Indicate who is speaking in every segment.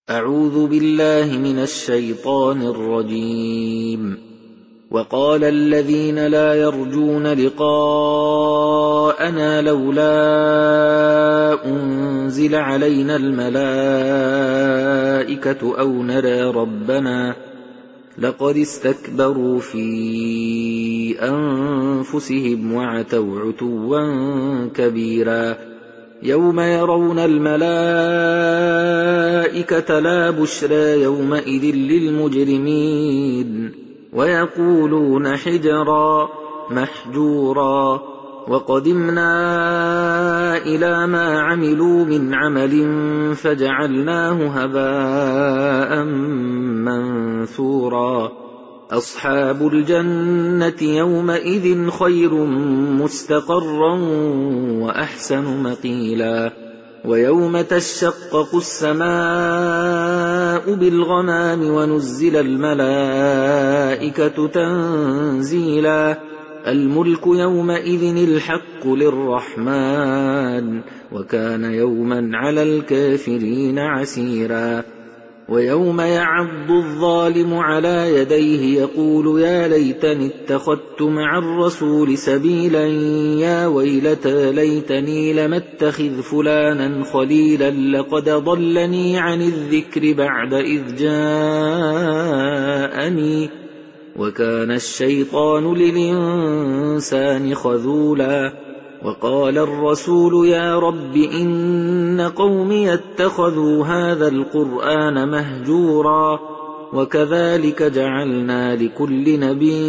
Speaker 1: أعوذ بالله من الشيطان الرجيم. وقال الذين لا يرجون لقاءنا لولا أنزل علينا الملائكة أو نرى ربنا لقد استكبروا في أنفسهم وعتوا عتوا كبيرا يوم يرون الملائكة لا بشرى يومئذ للمجرمين ويقولون حجرا محجورا وقدمنا إلى ما عملوا من عمل فجعلناه هباء منثورا أصحاب الجنة يومئذ خير مستقرا وأحسن مقيلا ويوم تشقق السماء بالغمام ونزل الملائكة تنزيلا الملك يومئذ الحق للرحمن وكان يوما على الكافرين عسيرا ويوم يعض الظالم على يديه يقول يا ليتني اتخذت مع الرسول سبيلا يا ويلتى ليتني لم اتخذ فلانا خليلا لقد ضلني عن الذكر بعد إذ جاءني وكان الشيطان للإنسان خذولا وقال الرسول يا رب إن قومي اتخذوا هذا القرآن مهجورا وكذلك جعلنا لكل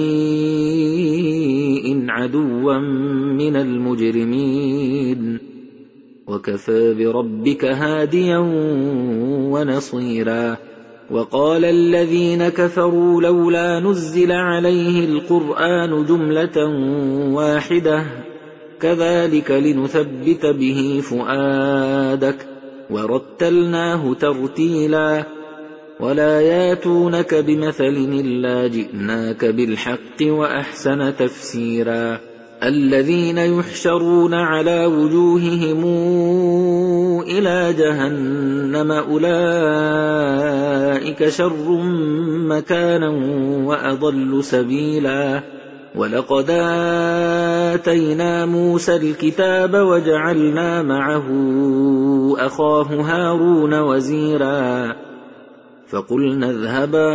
Speaker 1: نبي عدوا من المجرمين وكفى بربك هاديا ونصيرا وقال الذين كفروا لولا نزل عليه القرآن جملة واحدة كذلك لنثبت به فؤادك ورتلناه ترتيلا ولا ياتونك بمثل إلا جئناك بالحق وأحسن تفسيرا الذين يحشرون على وجوههم إلى جهنم أولئك شر مكانا وأضل سبيلا ولقد آتينا موسى الكتاب وجعلنا معه أخاه هارون وزيرا فقلنا اذهبا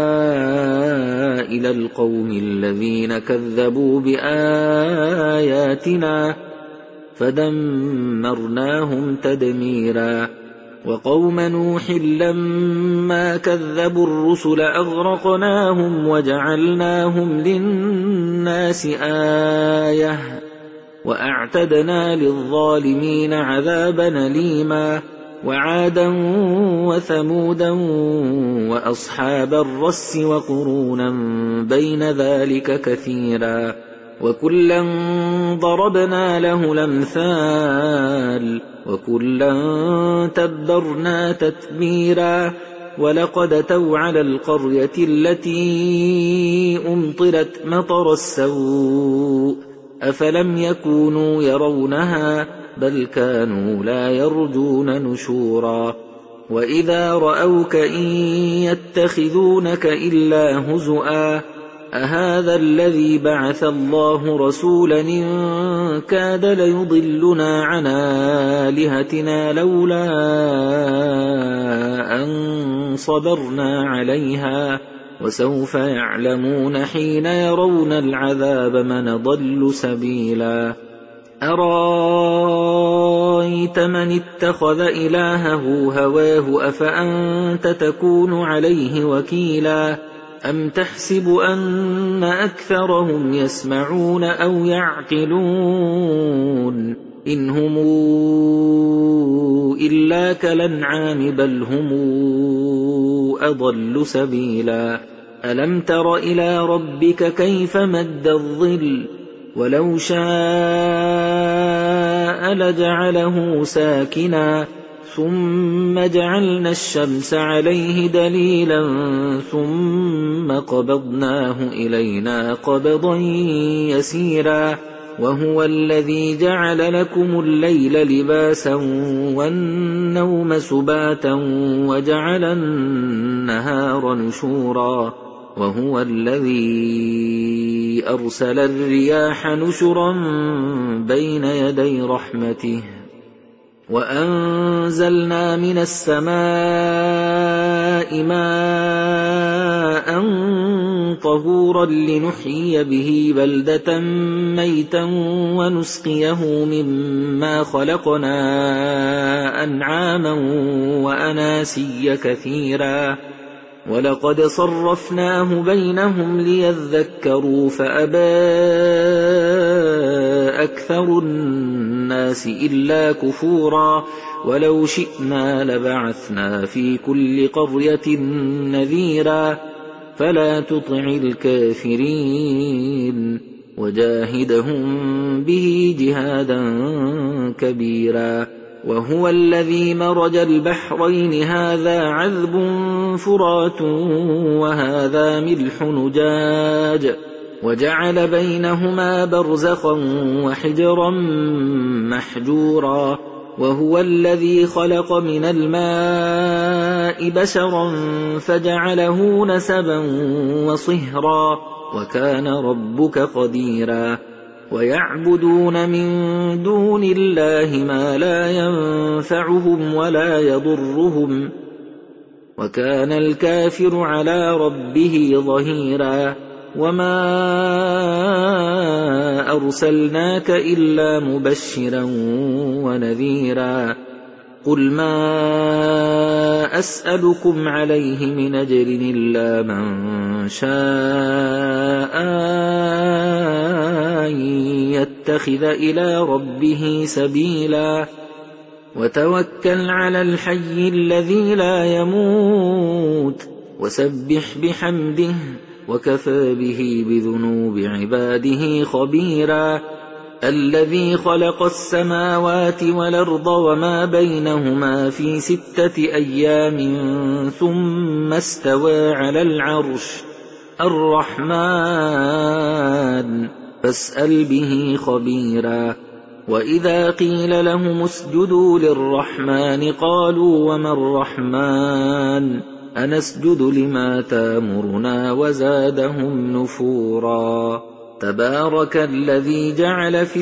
Speaker 1: إلى القوم الذين كذبوا بآياتنا فدمرناهم تدميرا وقوم نوح لما كذبوا الرسل أغرقناهم وجعلناهم للناس آية وأعتدنا للظالمين عذابا أليما وعادا وثمودا وأصحاب الرس وقرونا بين ذلك كثيرا وكلا ضربنا له الأمثال وكلا تبرنا تتبيرا ولقد أتوا على القرية التي أمطرت مطر السوء أفلم يكونوا يرونها بل كانوا لا يرجون نشورا وإذا رأوك إن يتخذونك إلا هزؤا أهذا الذي بعث الله رسولا إن كاد ليضلنا عن آلهتنا لولا أن صبرنا عليها وسوف يعلمون حين يرون العذاب من ضل سبيلا أرأيت من اتخذ إلهه هواه أفأنت تكون عليه وكيلا أم تحسب أن أكثرهم يسمعون أو يعقلون إن هم إلا كالأنعام بل هم أضل سبيلا ألم تر إلى ربك كيف مد الظل ولو شاء لجعله ساكنا ثم جعلنا الشمس عليه دليلا ثم قبضناه إلينا قبضا يسيرا وهو الذي جعل لكم الليل لباسا والنوم سباتا وجعل النهار نشورا وهو الذي أرسل الرياح نشرا بين يدي رحمته وأنزلنا من السماء ماء طهورا لنحيي به بلدة ميتا ونسقيه مما خلقنا أنعاما وأناسيا كثيرا ولقد صرفناه بينهم ليذكروا فأبى أكثر الناس إلا كفورا ولو شئنا لبعثنا في كل قرية نذيرا فلا تطع الكافرين وجاهدهم به جهادا كبيرا وهو الذي مرج البحرين هذا عذب فرات وهذا ملح نجاج وجعل بينهما برزخا وحجرا محجورا وهو الذي خلق من الماء بشرا فجعله نسبا وصهرا وكان ربك قديرا ويعبدون من دون الله ما لا ينفعهم ولا يضرهم وكان الكافر على ربه ظهيرا وما أرسلناك إلا مبشرا ونذيرا قل ما أسألكم عليه من أجر إلا من شاء أن يتخذ إلى ربه سبيلا وتوكل على الحي الذي لا يموت وسبح بحمده وكفى به بذنوب عباده خبيرا الذي خلق السماوات والأرض وما بينهما في 6 أيام ثم استوى على العرش الرحمن فاسأل به خبيرا وإذا قيل لهم اسجدوا للرحمن قالوا وما الرحمن أنسجد لما تامرنا وزادهم نفورا تبارك الذي جعل في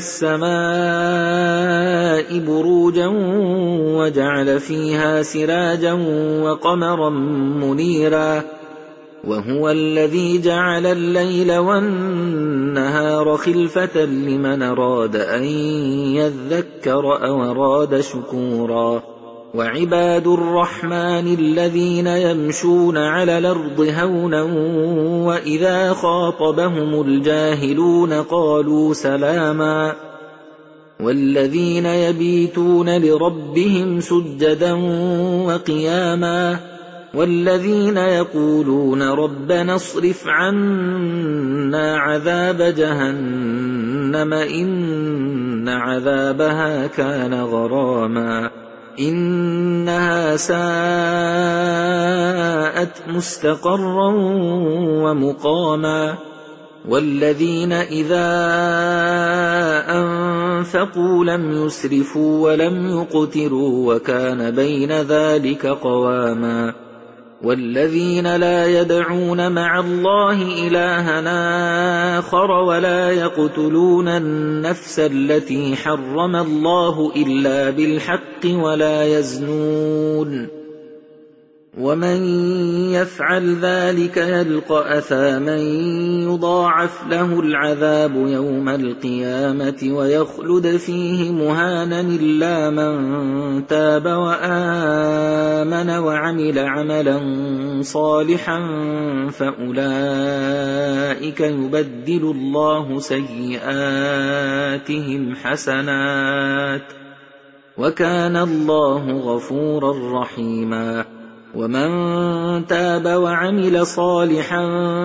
Speaker 1: السماء بروجا وجعل فيها سراجا وقمرا منيرا وهو الذي جعل الليل والنهار خلفة لمن أراد أن يذكر أو أراد شكورا وعباد الرحمن الذين يمشون على الأرض هونا وإذا خاطبهم الجاهلون قالوا سلاما والذين يبيتون لربهم سجدا وقياما والذين يقولون ربنا اصرف عنا عذاب جهنم إن عذابها كان غراما إنها ساءت مستقرا ومقاما والذين إذا أنفقوا لم يسرفوا ولم يقتروا وكان بين ذلك قواما والذين لا يدعون مع الله إلها آخر ولا يقتلون النفس التي حرم الله إلا بالحق ولا يزنون ومن يفعل ذلك يلقى أثاما يضاعف له العذاب يوم القيامة ويخلد فيه مهانا إلا من تاب وآمن وعمل عملا صالحا فأولئك يبدل الله سيئاتهم حسنات وكان الله غفورا رحيما ومن تاب وعمل صالحا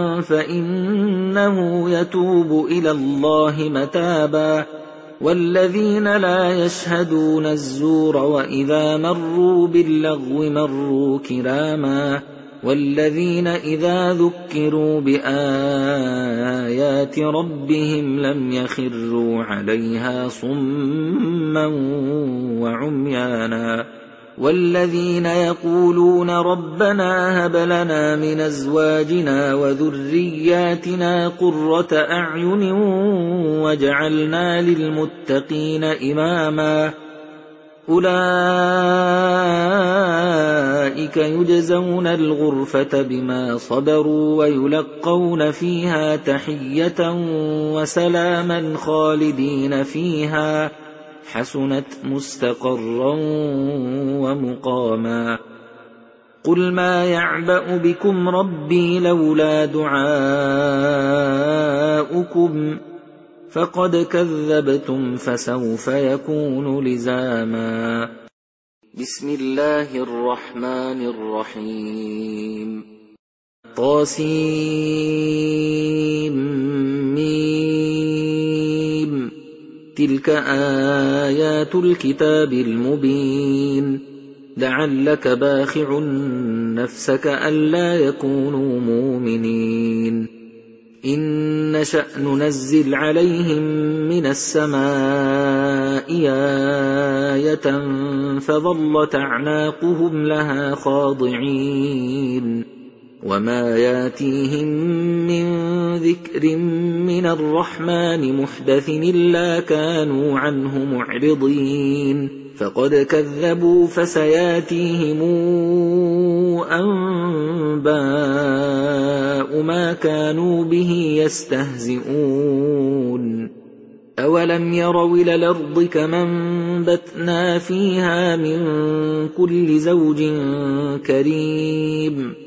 Speaker 1: فإنه يتوب إلى الله متابا والذين لا يشهدون الزور وإذا مروا باللغو مروا كراما والذين إذا ذكروا بآيات ربهم لم يخروا عليها صما وعميانا والذين يقولون ربنا هب لنا من أزواجنا وذرياتنا قرة أعين واجعلنا للمتقين إماما أولئك يجزون الغرفة بما صبروا ويلقون فيها تحية وسلاما خالدين فيها حسنت مستقرا ومقاما قل ما يعبأ بكم ربي لولا دعاؤكم فقد كذبتم فسوف يكون لزاما بسم الله الرحمن الرحيم طاسيم تلك آيات الكتاب المبين لعلك باخع نفسك ألا يكونوا مؤمنين إن نشأ ننزل عليهم من السماء آية فظلت أعناقهم لها خاضعين وما ياتيهم من ذكر من الرحمن محدث إلا كانوا عنه معرضين فقد كذبوا فسياتيهم أنباء ما كانوا به يستهزئون أولم يروا إلى الأرض كما أنبتنا فيها من كل زوج كريم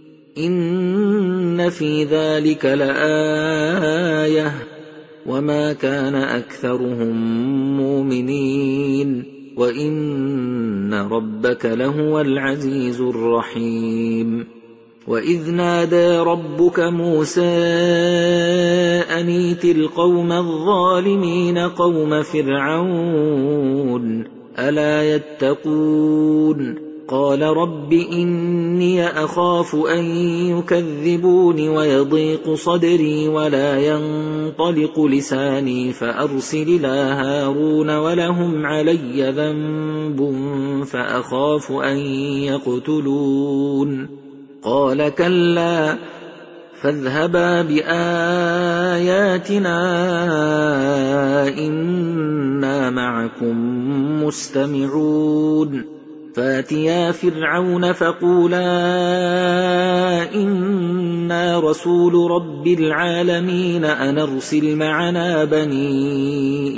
Speaker 1: إن في ذلك لآية وما كان أكثرهم مؤمنين وإن ربك لهو العزيز الرحيم وإذ نادى ربك موسى أن ائت القوم الظالمين قوم فرعون ألا يتقون قال رب إني أخاف أن يكذبون ويضيق صدري ولا ينطلق لساني فأرسل إلى هارون ولهم علي ذنب فأخاف أن يقتلون قال كلا فاذهبا بآياتنا إنا معكم مستمعون فاتيا فرعون فقولا إنا رسول رب العالمين أن أرسل معنا بني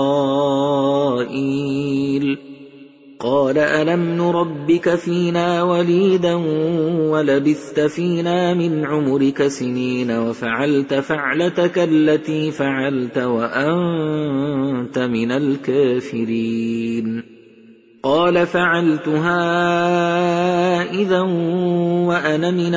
Speaker 1: إسرائيل قال ألم نربك فينا وليدا ولبثت فينا من عمرك سنين وفعلت فعلتك التي فعلت وأنت من الكافرين قال فعلتها إذا وأنا من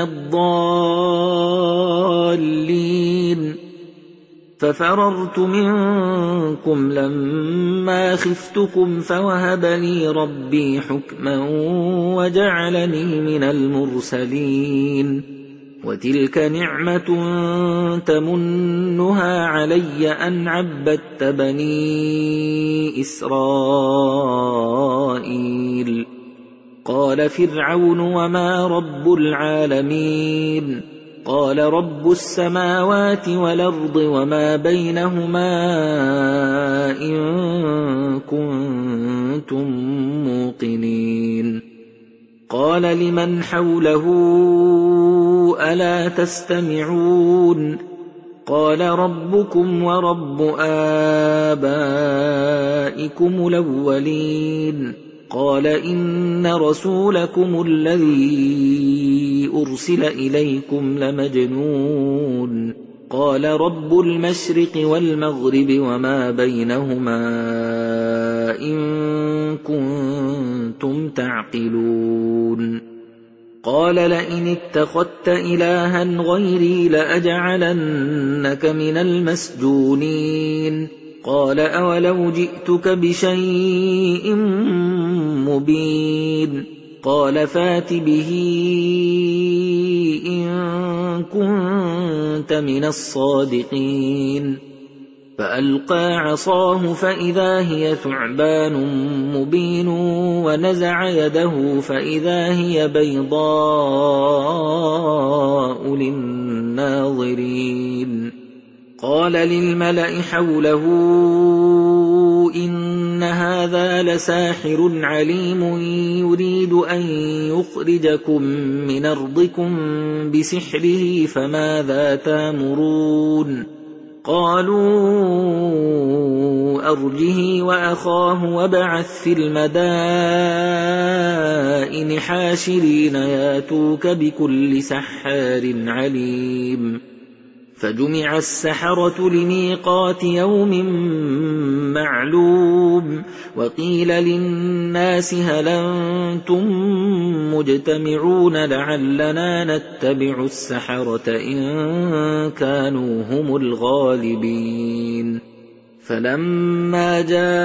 Speaker 1: الضالين ففررت منكم لما خفتكم فوهب لي ربي حكما وجعلني من المرسلين وتلك نعمة تمنها علي أن عبدت بني إسرائيل قال فرعون وما رب العالمين قال رب السماوات والأرض وما بينهما إن كنتم موقنين قال لمن حوله ألا تستمعون قال ربكم ورب آبائكم الأولين قال إن رسولكم الذي أرسل إليكم لمجنون قال رب المشرق والمغرب وما بينهما إن كنتم تعقلون قال لئن اتخذت إلها غيري لأجعلنك من المسجونين قال أولو جئتك بشيء مبين قال فات به إن كنت من الصادقين فألقى عصاه فإذا هي ثعبان مبين ونزع يده فإذا هي بيضاء للناظرين قال للملأ حوله إن هذا لساحر عليم يريد أن يخرجكم من أرضكم بسحره فماذا تأمرون قالوا أرجه وأخاه وابعث في المدائن حاشرين ياتوك بكل سحار عليم فجمع السحرة لميقات يوم معلوم وقيل للناس هل أنتم مجتمعون لعلنا نتبع السحرة إن كانوا هم الغالبين فلما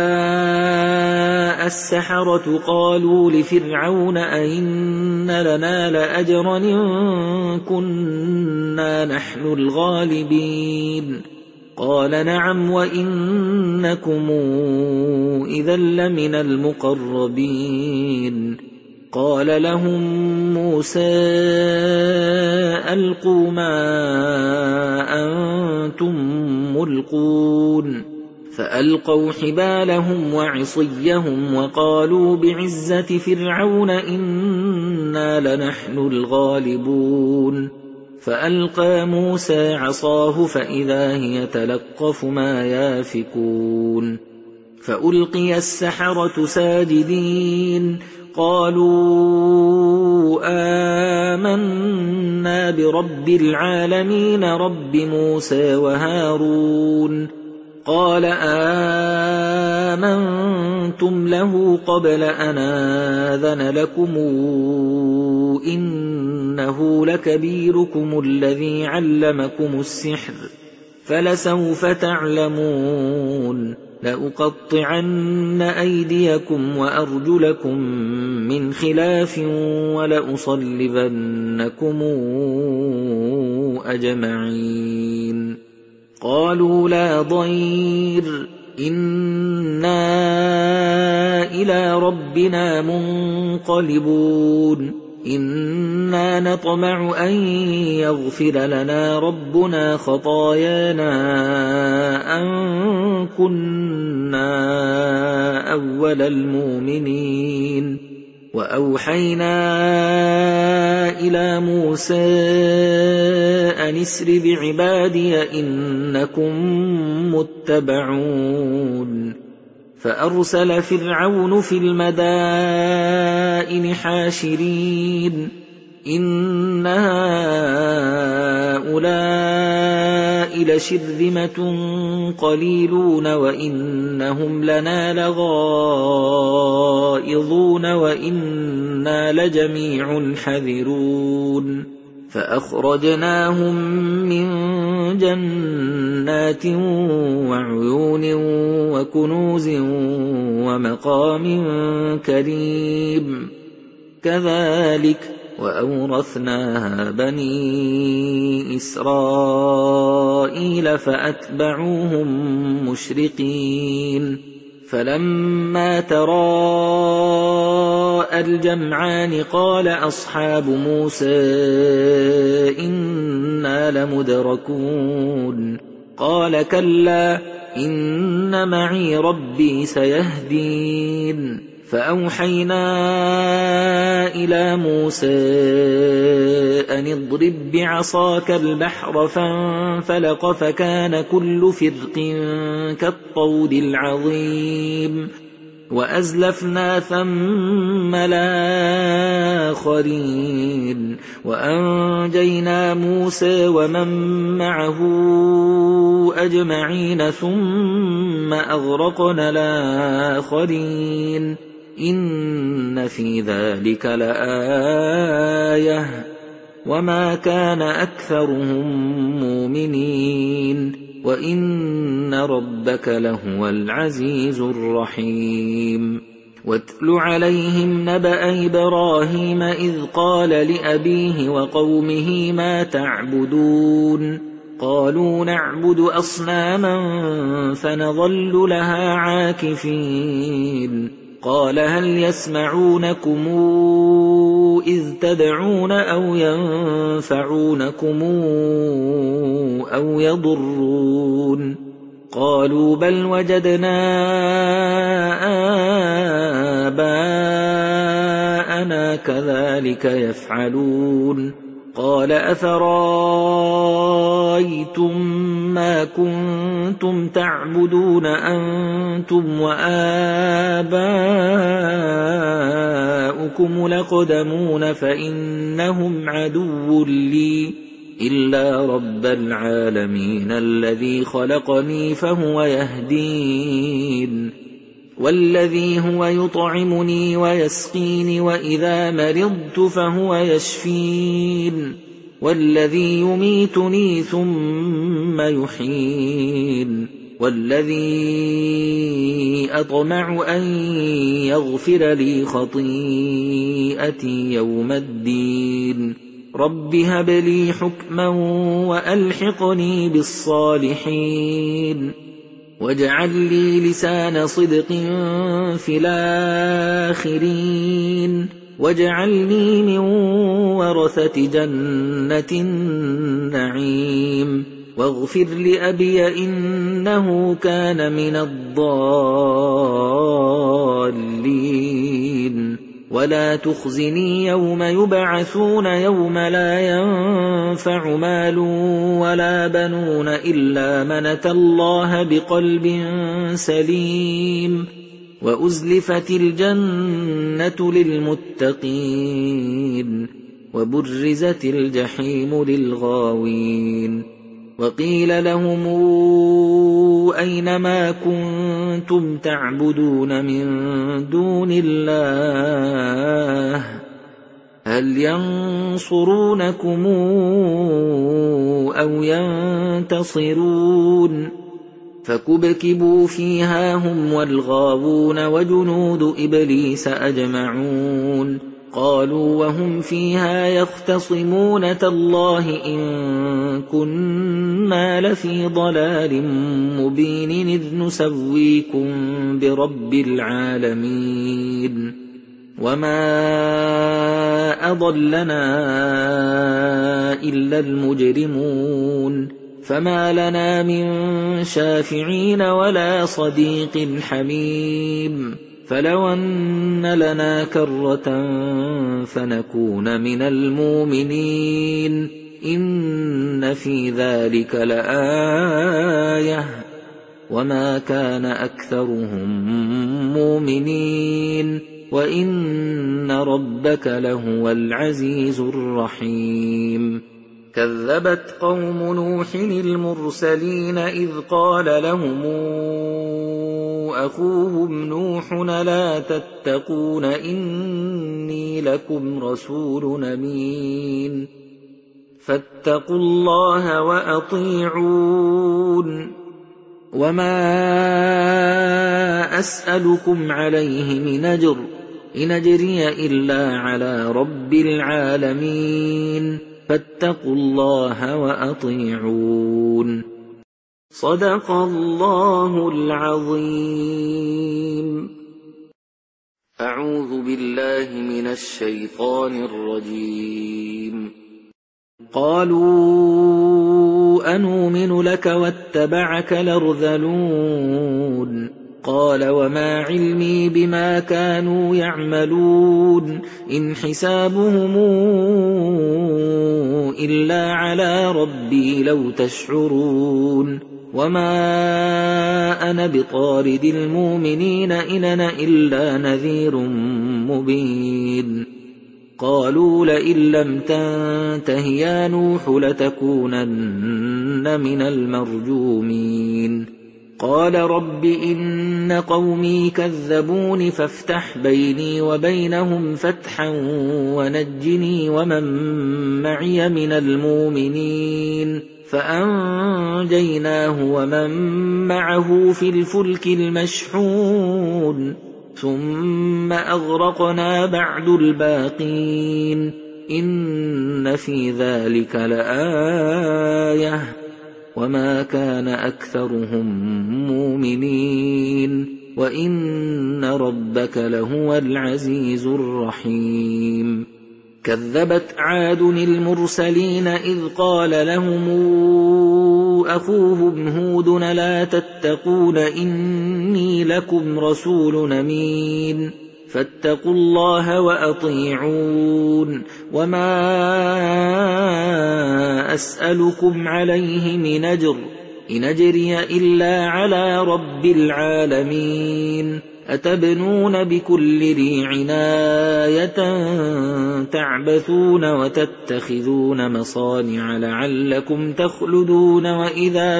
Speaker 1: جاء السحرة قالوا لفرعون أئن لنا لأجرا إن كنا نحن الغالبين قال نعم وإنكم إذا لمن المقربين قال لهم موسى ألقوا ما أنتم ملقون فألقوا حبالهم وعصيهم وقالوا بعزة فرعون إنا لنحن الغالبون فألقى موسى عصاه فإذا هي تلقف ما يافكون فألقي السحرة ساجدين قالوا آمنا برب العالمين رب موسى وهارون قال آمنتم له قبل أن آذن لكم إنه لكبيركم الذي علمكم السحر فلسوف تعلمون لأقطعن أيديكم وأرجلكم من خلاف ولأصلبنكم أجمعين قالوا لا ضير إنا إلى ربنا منقلبون إنا نطمع أن يغفر لنا ربنا خطايانا أن كنا أول المؤمنين وأوحينا إلى موسى أن اسر بعبادي إنكم متبعون فأرسل فرعون في المدائن حاشرين إن هؤلاء لشرذمة قليلون وإنهم لنا لغائظون وإنا لجميع حذرون فأخرجناهم من جنات وعيون وكنوز ومقام كريم كذلك وأورثناها بني إسرائيل فأتبعوهم مشرقين فلما تراءى الجمعان قال أصحاب موسى إنا لمدركون قال كلا إن معي ربي سيهدين فأوحينا إلى موسى أن اضرب بعصاك البحر فانفلق فكان كل فرق كالطود العظيم وأزلفنا ثم الآخرين وأنجينا موسى ومن معه أجمعين ثم أغرقنا الآخرين إن في ذلك لآية وما كان أكثرهم مؤمنين وإن ربك لهو العزيز الرحيم واتل عليهم نبأ إبراهيم إذ قال لأبيه وقومه ما تعبدون قالوا نعبد أصناما فنظل لها عاكفين قال هل يسمعونكم إذ تدعون أو ينفعونكم أو يضرون قالوا بل وجدنا آباءنا كذلك يفعلون قال أفرأيتم ما كنتم تعبدون أنتم وآباؤكم الأقدمون فإنهم عدو لي إلا رب العالمين الذي خلقني فهو يهدين والذي هو يطعمني ويسقين وإذا مرضت فهو يشفين والذي يميتني ثم يحيين والذي أطمع أن يغفر لي خطيئتي يوم الدين رب هب لي حكما وألحقني بالصالحين واجعل لي لسان صدق في الآخرين واجعلني من ورثة جنة النعيم واغفر لأبي إنه كان من الضالين ولا تخزني يوم يبعثون يوم لا ينفع مال ولا بنون إلا من أتى الله بقلب سليم وأزلفت الجنة للمتقين وبرزت الجحيم للغاوين وقيل لهم أين ما كنتم تعبدون من دون الله هل ينصرونكم أو ينتصرون فكبكبوا فيها هم والغاوون وجنود إبليس أجمعون قالوا وهم فيها يختصمون تالله إن كنا لفي ضلال مبين إذ نسويكم برب العالمين وما أضلنا إلا المجرمون فما لنا من شافعين ولا صديق حميم فلو أن لنا كرة فنكون من المؤمنين إن في ذلك لآية وما كان أكثرهم مؤمنين وإن ربك لهو العزيز الرحيم كذبت قوم نوح المرسلين إذ قال لهم أخوهم نوح لا تتقون إني لكم رسول أمين فاتقوا الله وأطيعون وما أسألكم عليه من أجر إن أجري إلا على رب العالمين فاتقوا الله وأطيعون صدق الله العظيم أعوذ بالله من الشيطان الرجيم قالوا أنؤمن لك واتبعك الأرذلون قال وما علمي بما كانوا يعملون إن حسابهم إلا على ربي لو تشعرون وما أنا بطارد المؤمنين إن أنا إلا نذير مبين قالوا لئن لم تنته يا نوح لتكونن من المرجومين قال رب إن قومي كذبون فافتح بيني وبينهم فتحا ونجني ومن معي من المؤمنين فأنجيناه ومن معه في الفلك المشحون ثم أغرقنا بعد الباقين إن في ذلك لآية وما كان أكثرهم مؤمنين وإن ربك لهو العزيز الرحيم كذبت عاد المرسلين إذ قال لهم أخوهم هود لا تتقون إني لكم رسول أمين فاتقوا الله وأطيعون وما أسألكم عليه من أجر إن أجري إلا على رب العالمين أتبنون بكل ريع آية تعبثون وتتخذون مصانع لعلكم تخلدون وإذا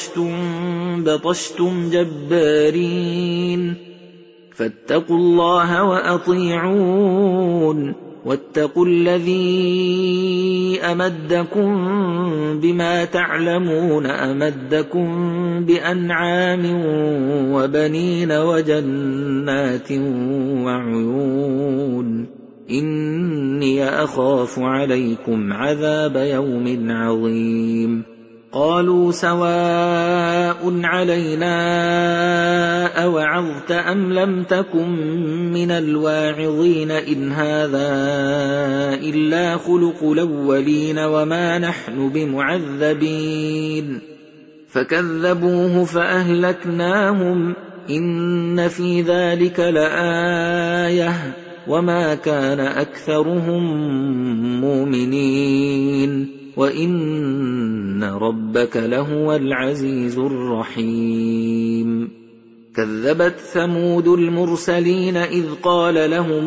Speaker 1: بطشتم جبارين فاتقوا الله وأطيعون واتقوا الذي أمدكم بما تعلمون أمدكم بأنعام وبنين وجنات وعيون إني أخاف عليكم عذاب يوم عظيم قالوا سواء علينا أوعظت أم لم تكن من الواعظين إن هذا إلا خلق الأولين وما نحن بمعذبين فكذبوه فأهلكناهم إن في ذلك لآية وما كان أكثرهم مؤمنين وإن ربك لهو العزيز الرحيم كذبت ثمود المرسلين إذ قال لهم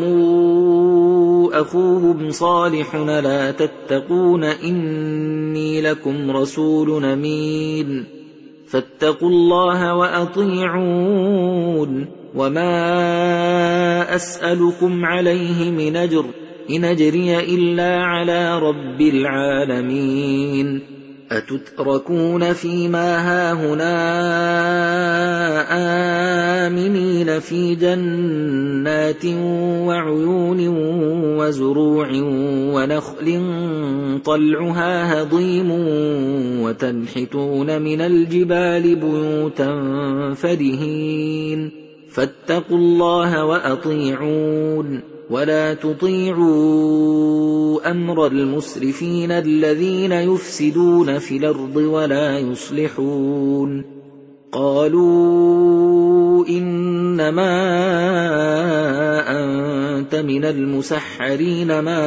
Speaker 1: أخوهم صالح لا تتقون إني لكم رسول أمين فاتقوا الله وأطيعون وما أسألكم عليه من أجر إن أجري إلا على رب العالمين أتتركون فيما هاهنا آمنين في جنات وعيون وزروع ونخل طلعها هضيم وتنحتون من الجبال بيوتا فرهين فاتقوا الله وأطيعون ولا تطيعوا أمر المسرفين الذين يفسدون في الأرض ولا يصلحون قالوا إنما أنت من المسحرين ما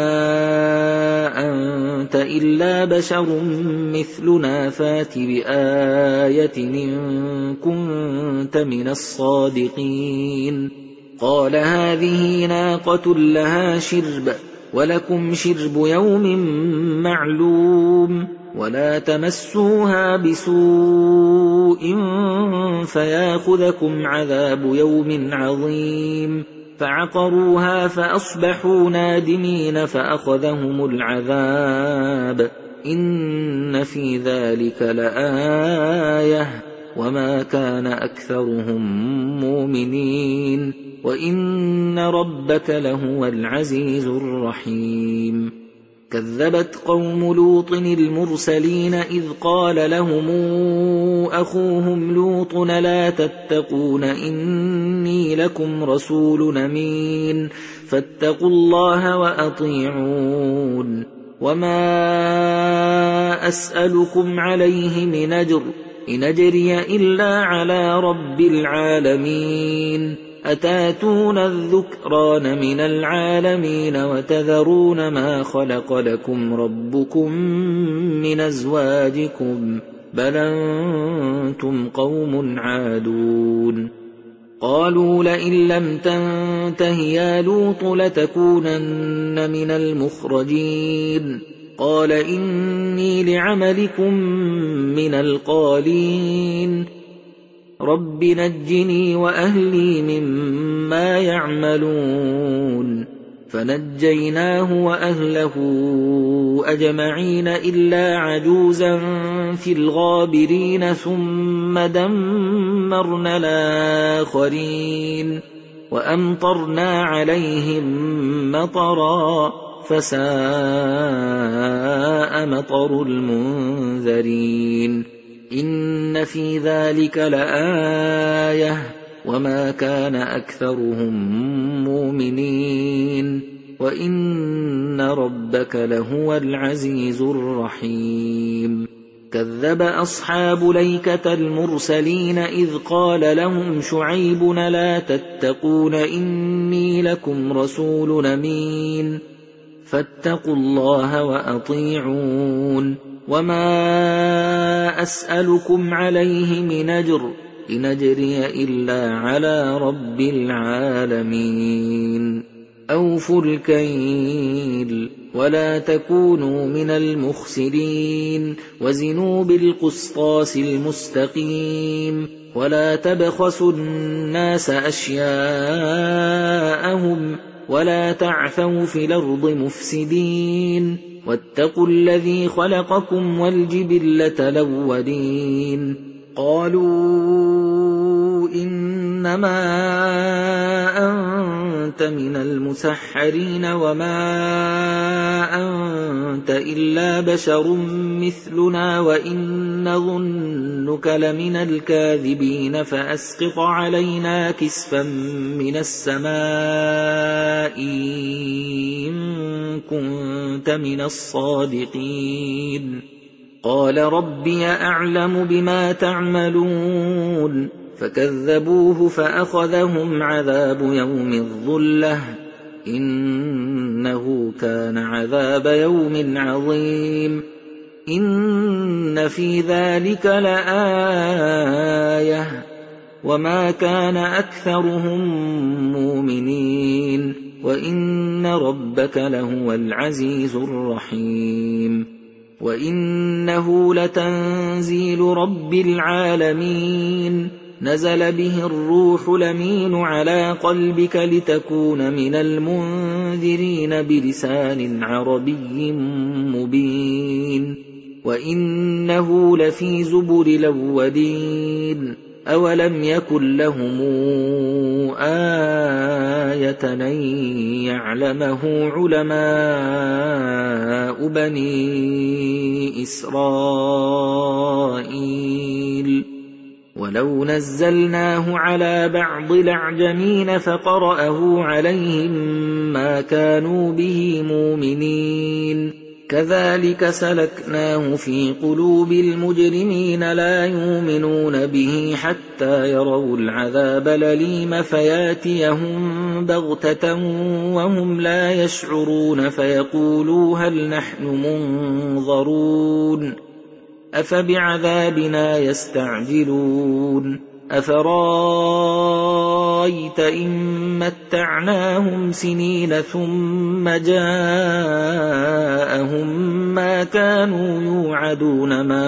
Speaker 1: أنت إلا بشر مثلنا فات بآية إن كنت من الصادقين قال هذه ناقة لها شرب ولكم شرب يوم معلوم ولا تمسوها بسوء فياخذكم عذاب يوم عظيم فعقروها فأصبحوا نادمين فأخذهم العذاب إن في ذلك لآية وما كان أكثرهم مؤمنين وإن ربك لهو العزيز الرحيم كذبت قوم لوط المرسلين إذ قال لهم أخوهم لوط لا تتقون إني لكم رسول أمين فاتقوا الله وأطيعون وما أسألكم عليه من أجر إن أجري إلا على رب العالمين أتاتون الذكران من العالمين وتذرون ما خلق لكم ربكم من أزواجكم بل أنتم قوم عادون قالوا لئن لم تنته يا لوط لتكونن من المخرجين قال إني لعملكم من القالين رب نجني وأهلي مما يعملون فنجيناه وأهله أجمعين إلا عجوزا في الغابرين ثم دمرنا الآخرين وأمطرنا عليهم مطرا فساء مطر المنذرين إن في ذلك لآية وما كان أكثرهم مؤمنين وإن ربك لهو العزيز الرحيم كذب أصحاب الأيكة المرسلين إذ قال لهم شعيب لا تتقون إني لكم رسول أمين فاتقوا الله وأطيعون وما أسألكم عليه من أجر إن أجري إلا على رب العالمين أوفوا الكيل ولا تكونوا من المخسرين وزنوا بالقسطاس المستقيم ولا تبخسوا الناس أشياءهم ولا تعثوا في الأرض مفسدين واتقوا الذي خلقكم والجبلة الأولين قالوا إنما أنت من المسحرين وما أنت إلا بشر مثلنا وإن ظنك لمن الكاذبين فأسقط علينا كسفا من السماء إن كنت من الصادقين قال ربي أعلم بما تعملون فكذبوه فأخذهم عذاب يوم الظلة إنه كان عذاب يوم عظيم إن في ذلك لآية وما كان أكثرهم مؤمنين وإن ربك لهو العزيز الرحيم وإنه لتنزيل رب العالمين نزل به الروح الأمين على قلبك لتكون من المنذرين بلسان عربي مبين وإنه لفي زبر الأولين أولم يكن لهم آية أن يعلمه علماء بني إسرائيل ولو نزلناه على بعض الأعجمين فقرأه عليهم ما كانوا به مؤمنين كذلك سلكناه في قلوب المجرمين لا يؤمنون به حتى يروا العذاب الأليم فياتيهم بغتة وهم لا يشعرون فيقولوا هل نحن منظرون أفبعذابنا يستعجلون أفرايت إن متعناهم سنين ثم جاءهم ما كانوا يوعدون ما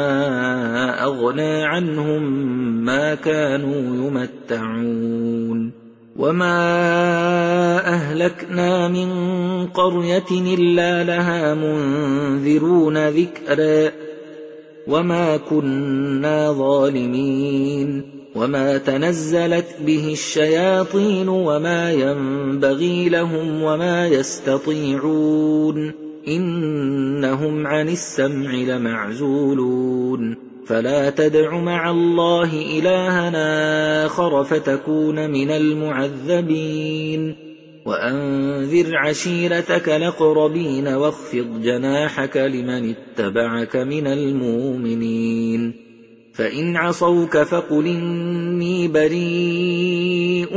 Speaker 1: أغنى عنهم ما كانوا يمتعون وما أهلكنا من قرية إلا لها منذرون ذكرا وما كنا ظالمين وما تنزلت به الشياطين وما ينبغي لهم وما يستطيعون إنهم عن السمع لمعزولون فلا تدع مع الله إلهنا آخر فتكون من المعذبين وأنذر عشيرتك الأقربين واخفض جناحك لمن اتبعك من المؤمنين فإن عصوك فقل إني بريء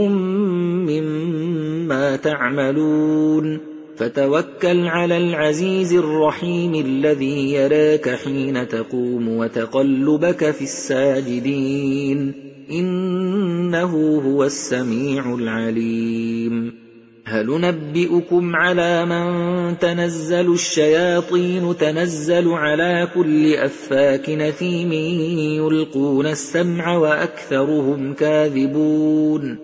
Speaker 1: مما تعملون فتوكل على العزيز الرحيم الذي يراك حين تقوم وتقلبك في الساجدين إنه هو السميع العليم هل ننبئكم على من تنزل الشياطين تنزل على كل أفاك نثيم يلقون السمع وأكثرهم كاذبون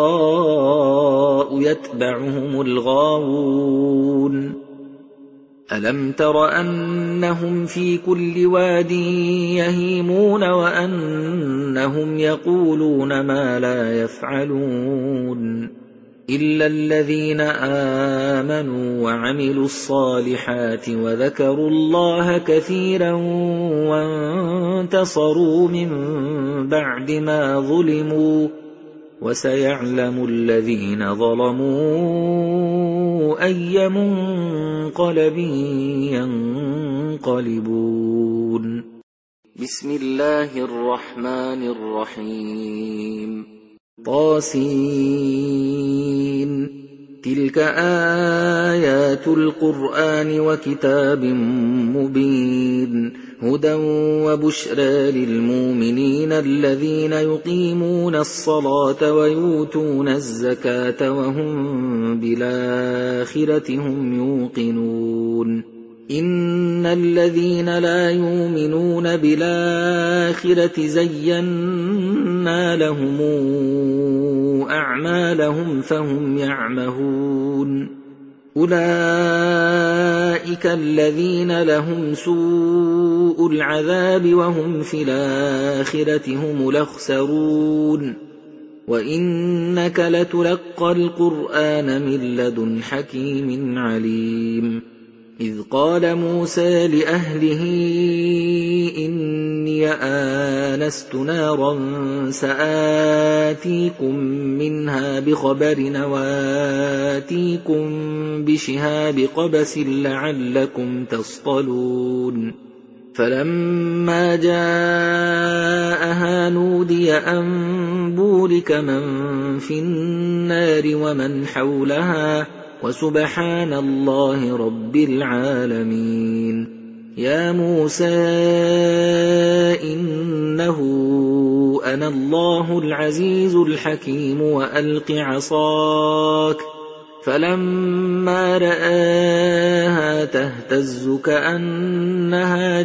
Speaker 1: والشعراء يتبعهم الغاوون ألم تر أنهم في كل واد يهيمون وأنهم يقولون ما لا يفعلون إلا الذين آمنوا وعملوا الصالحات وذكروا الله كثيرا وانتصروا من بعد ما ظلموا وسيعلم الذين ظلموا أي منقلب ينقلبون. بسم الله الرحمن الرحيم. طاسين. تلك آيات القرآن وكتاب مبين هدى وبشرى للمؤمنين الذين يقيمون الصلاة ويؤتون الزكاة وهم بالآخرة هم يوقنون. إن الذين لا يؤمنون بالآخرة زينا لهم أعمالهم فهم يعمهون. أولئك الذين لهم سوء العذاب وهم في الآخرة هم الأخسرون. وإنك لتلقى القرآن من لدن حكيم عليم. إذ قال موسى لأهله إني آنست نارا سآتيكم منها بخبر وآتيكم بشهاب قبس لعلكم تصطلون. فلما جاءها نودي أن بورك من في النار ومن حولها وسبحان الله رب العالمين. يا موسى إنه أنا الله العزيز الحكيم وألق عصاك. فلما رآها تهتز كأنها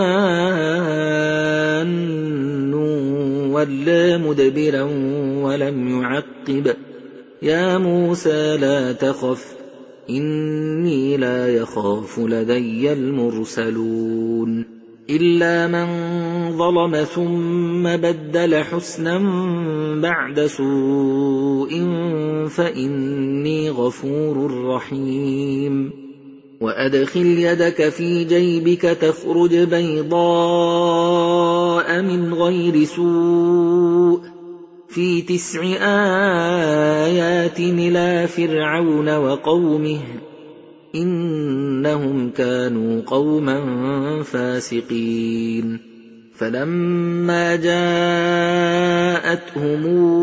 Speaker 1: جان ولا مدبرا ولم يعقب. يا موسى لا تخف إني لا يخاف لدي المرسلون. إلا من ظلم ثم بدل حسنا بعد سوء فإني غفور رحيم. وأدخل يدك في جيبك تخرج بيضاء من غير سوء في 9 آيات إلى فرعون وقومه إنهم كانوا قوما فاسقين. فلما جاءتهم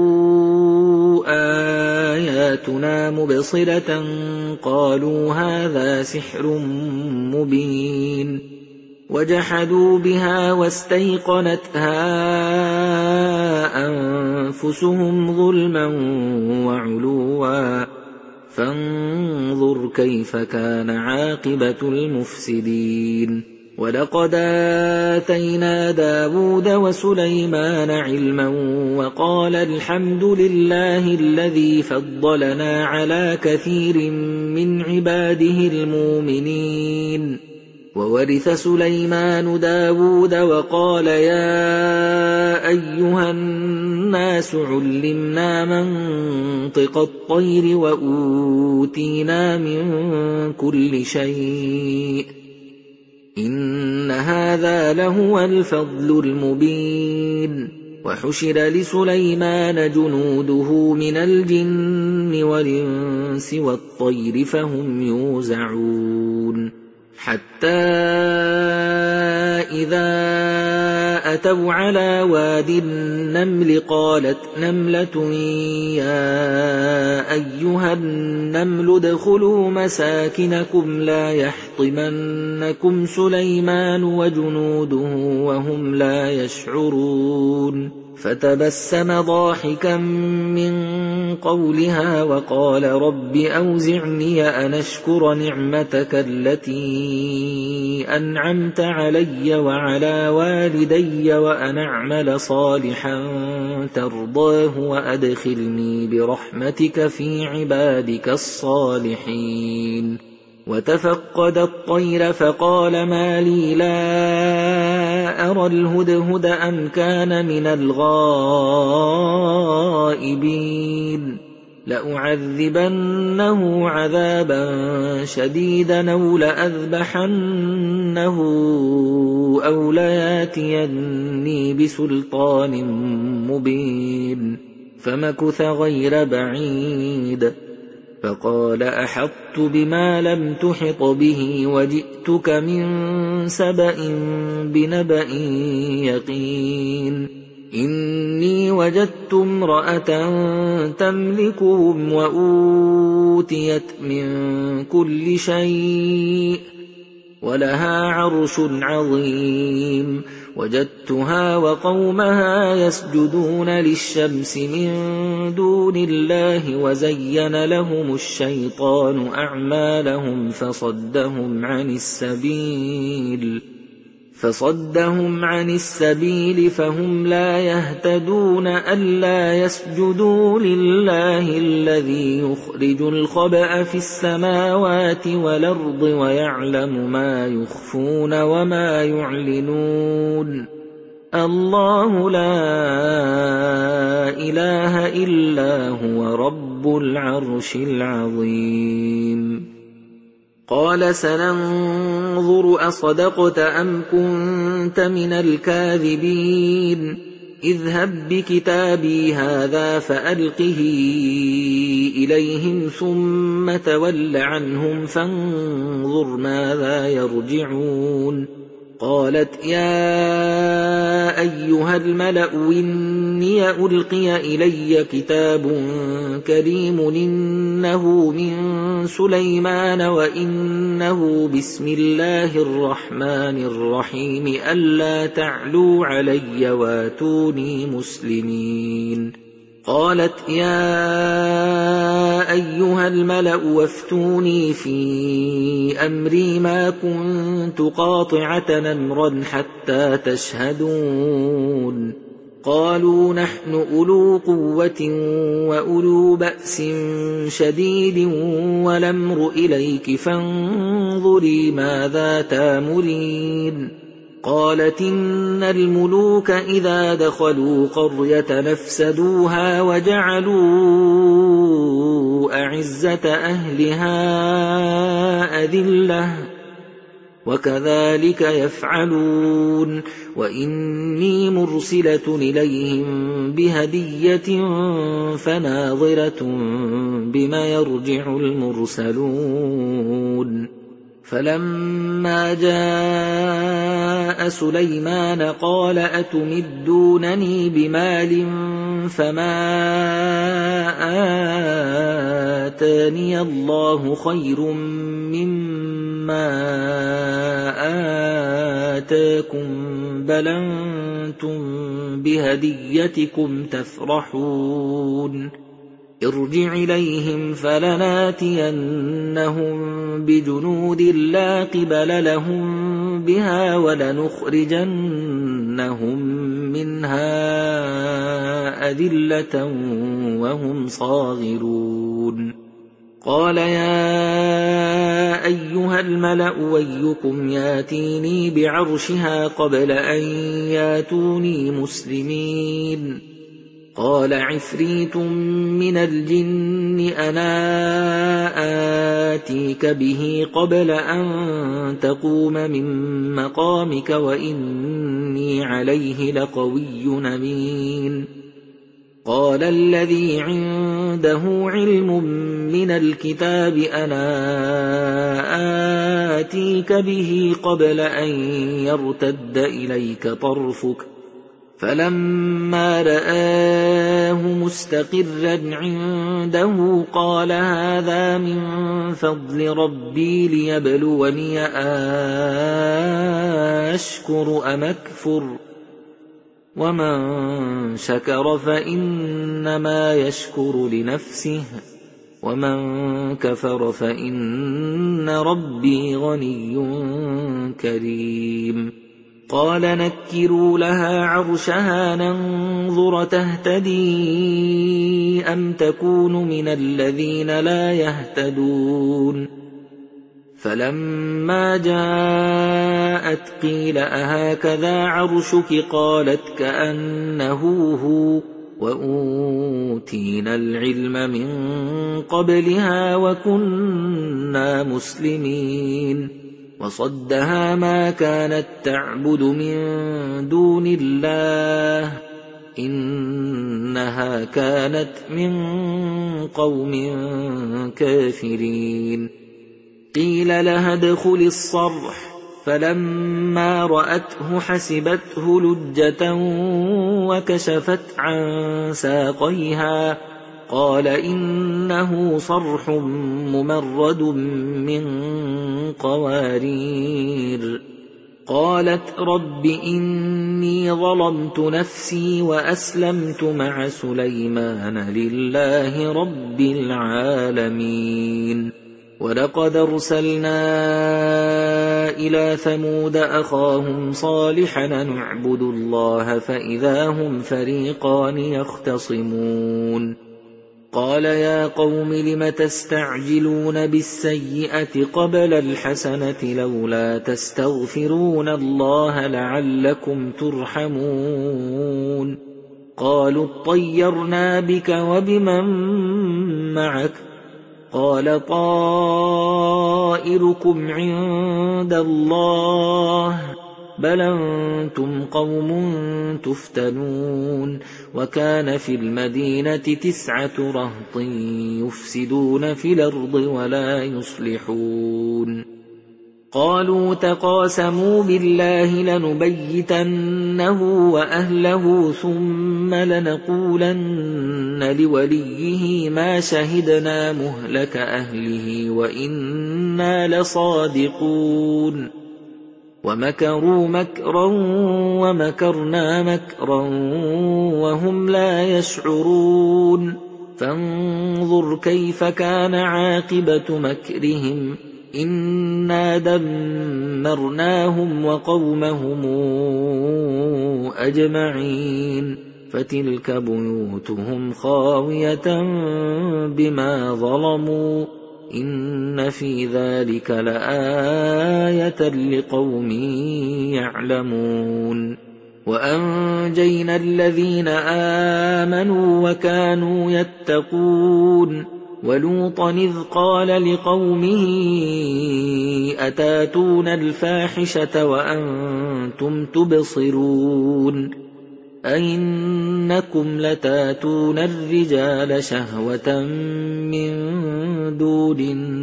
Speaker 1: آياتنا مبصرة قالوا هذا سحر مبين. وجحدوا بها واستيقنتها أنفسهم ظلما وعلوا فانظر كيف كان عاقبة المفسدين. ولقد آتينا داود وسليمان علما وقال الحمد لله الذي فضلنا على كثير من عباده المؤمنين. وورث سليمان داود وقال يا أيها الناس علمنا منطق الطير وأوتينا من كل شيء إن هذا لهو الفضل المبين. وحشر لسليمان جنوده من الجن والإنس والطير فهم يوزعون. حتى إذا أتوا على واد النمل قالت نملة يا أيها النمل ادخلوا مساكنكم لا يحطمنكم سليمان وجنوده وهم لا يشعرون. فتبسم ضاحكا من قولها وقال رب أوزعني أن أشكر نعمتك التي أنعمت علي وعلى والدي وأن أعمل صالحا ترضاه وأدخلني برحمتك في عبادك الصالحين. وتفقد الطير فقال ما لي لا أرى الهدهد أم كان من الغائبين لأعذبنه عذابا شديدا أو لأذبحنه أو لياتيني بسلطان مبين فمكث غير بعيد فقال أحطت بما لم تحط به وجئتك من سبأ بنبأ يقين إني وجدت امرأة تملكهم وأوتيت من كل شيء ولها عرش عظيم وجدتها وقومها يسجدون للشمس من دون الله وزين لهم الشيطان أعمالهم فصدهم عن السبيل فهم لا يهتدون ألا يسجدوا لله الذي يخرج الخبأ في السماوات والأرض ويعلم ما يخفون وما يعلنون الله لا إله إلا هو رب العرش العظيم قال سننظر أصدقت أم كنت من الكاذبين اذهب بكتابي هذا فألقه إليهم ثم تول عنهم فانظر ماذا يرجعون قالت يا أيها الملأ إني ألقي إلي كتاب كريم إنه من سليمان وإنه بسم الله الرحمن الرحيم ألا تعلوا علي واتوني مسلمين قالت يا أيها الملأ وافتوني في أمري ما كنت قاطعة أمرا حتى تشهدون قالوا نحن أولو قوة وأولو بأس شديد والأمر إليك فانظري ماذا تامرين قالت إن الملوك إذا دخلوا قرية نفسدوها وجعلوا أعزة أهلها أذلة وكذلك يفعلون وإني مرسلة إليهم بهدية فناظرة بما يرجع المرسلون فلما جاء سليمان قال أتمدونني بمال فما آتاني الله خير مما آتاكم بل أنتم بهديتكم تفرحون ارجع إليهم فلناتينهم بجنود لا قبل لهم بها ولنخرجنهم منها أذلة وهم صاغرون قال يا أيها الملأ أيكم ياتيني بعرشها قبل أن ياتوني مسلمين قال عفريت من الجن أنا آتيك به قبل أن تقوم من مقامك وإني عليه لقوي أمين قال الذي عنده علم من الكتاب أنا آتيك به قبل أن يرتد إليك طرفك فلما رآه مستقرا عنده قال هذا من فضل ربي ليبلوني أشكر أم أكفر ومن شكر فإنما يشكر لنفسه ومن كفر فإن ربي غني كريم قال نكروا لها عرشها ننظر تهتدي أم تكون من الذين لا يهتدون فلما جاءت قيل أهكذا عرشك قالت كأنه هو وأوتينا العلم من قبلها وكنا مسلمين وصدها ما كانت تعبد من دون الله إنها كانت من قوم كافرين قيل لها ادخل الصرح فلما رأته حسبته لجة وكشفت عن ساقيها قال إنه صرح ممرد من قوارير قالت رب إني ظلمت نفسي وأسلمت مع سليمان لله رب العالمين ولقد أرسلنا إلى ثمود أخاهم صالحا نعبد الله فإذا هم فريقان يختصمون قال يا قوم لم تستعجلون بالسيئة قبل الحسنة لولا تستغفرون الله لعلكم ترحمون قالوا اطيرنا بك وبمن معك قال طائركم عند الله بل أنتم قوم تفتنون وكان في المدينة 9 رهط يفسدون في الأرض ولا يصلحون قالوا تقاسموا بالله لنبيتنه وأهله ثم لنقولن لوليه ما شهدنا مهلك أهله وإنا لصادقون ومكروا مكرا ومكرنا مكرا وهم لا يشعرون فانظر كيف كان عاقبة مكرهم إنا دمرناهم وقومهم أجمعين فتلك بيوتهم خاوية بما ظلموا إن في ذلك لآية لقوم يعلمون وأنجينا الذين آمنوا وكانوا يتقون ولوطا إذ قال لقومه أتاتون الفاحشة وأنتم تبصرون أئنكم لتاتون الرجال شهوة من دون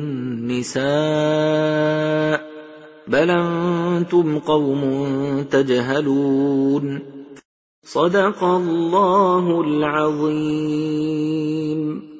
Speaker 1: النساء بل أنتم قوم تجهلون صدق الله العظيم.